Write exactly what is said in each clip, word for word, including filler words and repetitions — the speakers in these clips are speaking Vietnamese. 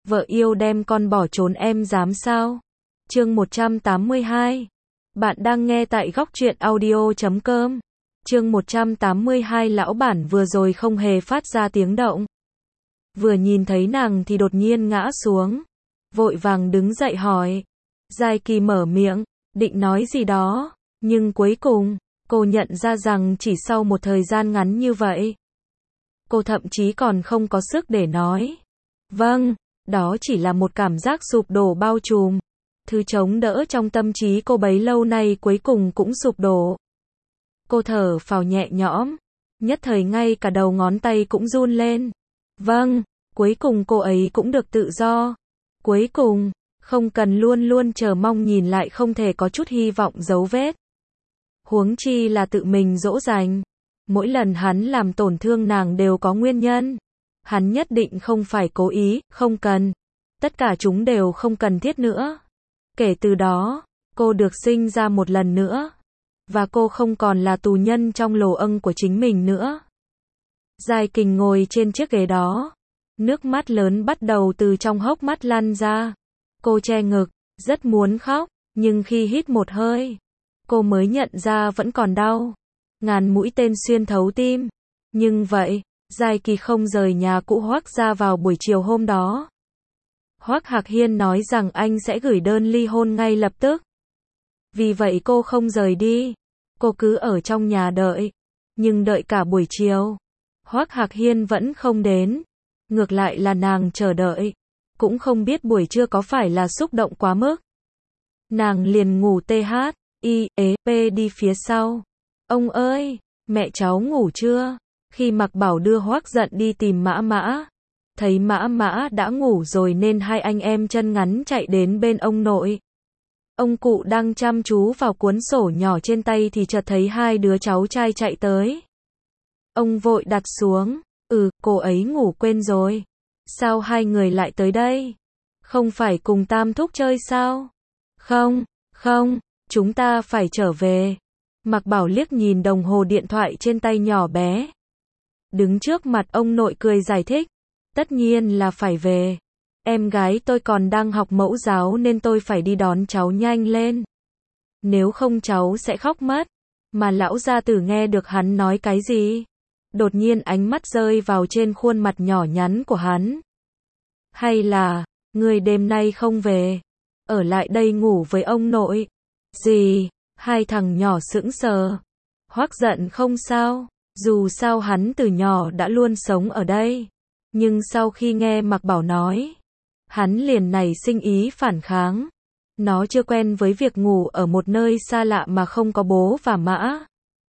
vợ yêu đem con bỏ trốn em dám sao? Chương một trăm tám mươi hai. Bạn đang nghe tại góc truyện audio chấm com. Chương một trăm tám mươi hai. Lão bản vừa rồi không hề phát ra tiếng động. Vừa nhìn thấy nàng thì đột nhiên ngã xuống. Vội vàng đứng dậy hỏi. Giai Kỳ mở miệng, định nói gì đó, nhưng cuối cùng, cô nhận ra rằng chỉ sau một thời gian ngắn như vậy, cô thậm chí còn không có sức để nói. Vâng, đó chỉ là một cảm giác sụp đổ bao trùm. Thứ chống đỡ trong tâm trí cô bấy lâu nay cuối cùng cũng sụp đổ. Cô thở phào nhẹ nhõm, nhất thời ngay cả đầu ngón tay cũng run lên. Vâng, cuối cùng cô ấy cũng được tự do. Cuối cùng, không cần luôn luôn chờ mong nhìn lại không thể có chút hy vọng dấu vết. Huống chi là tự mình dỗ dành. Mỗi lần hắn làm tổn thương nàng đều có nguyên nhân. Hắn nhất định không phải cố ý, không cần. Tất cả chúng đều không cần thiết nữa. Kể từ đó, cô được sinh ra một lần nữa. Và cô không còn là tù nhân trong lồ âng của chính mình nữa. Giai Kình ngồi trên chiếc ghế đó. Nước mắt lớn bắt đầu từ trong hốc mắt lăn ra. Cô che ngực, rất muốn khóc, nhưng khi hít một hơi, cô mới nhận ra vẫn còn đau. Ngàn mũi tên xuyên thấu tim. Nhưng vậy, Giai Kỳ không rời nhà cũ Hoắc ra vào buổi chiều hôm đó. Hoắc Hạc Hiên nói rằng anh sẽ gửi đơn ly hôn ngay lập tức. Vì vậy cô không rời đi. Cô cứ ở trong nhà đợi. Nhưng đợi cả buổi chiều, Hoắc Hạc Hiên vẫn không đến. Ngược lại là nàng chờ đợi. Cũng không biết buổi trưa có phải là xúc động quá mức. Nàng liền ngủ tê hát, i, ế, p đi phía sau. Ông ơi, mẹ cháu ngủ chưa? Khi Mạc Bảo đưa Hoắc Giận đi tìm Mã Mã. Thấy Mã Mã đã ngủ rồi nên hai anh em chân ngắn chạy đến bên ông nội. Ông cụ đang chăm chú vào cuốn sổ nhỏ trên tay thì chợt thấy hai đứa cháu trai chạy tới. Ông vội đặt xuống, ừ, cô ấy ngủ quên rồi. Sao hai người lại tới đây? Không phải cùng Tam Thúc chơi sao? Không, không, chúng ta phải trở về. Mạc Bảo liếc nhìn đồng hồ điện thoại trên tay nhỏ bé. Đứng trước mặt ông nội cười giải thích. Tất nhiên là phải về. Em gái tôi còn đang học mẫu giáo nên tôi phải đi đón cháu nhanh lên. Nếu không cháu sẽ khóc mất. Mà lão gia tử nghe được hắn nói cái gì? Đột nhiên ánh mắt rơi vào trên khuôn mặt nhỏ nhắn của hắn. Hay là, người đêm nay không về, ở lại đây ngủ với ông nội? Gì? Hai thằng nhỏ sững sờ. Hoắc Giận không sao, dù sao hắn từ nhỏ đã luôn sống ở đây. Nhưng sau khi nghe Mạc Bảo nói, hắn liền nảy sinh ý phản kháng. Nó chưa quen với việc ngủ ở một nơi xa lạ mà không có bố và Mã.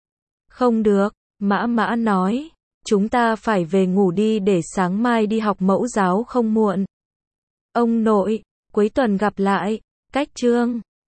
Không được, Mã Mã nói, chúng ta phải về ngủ đi để sáng mai đi học mẫu giáo không muộn. Ông nội, cuối tuần gặp lại. Cách chương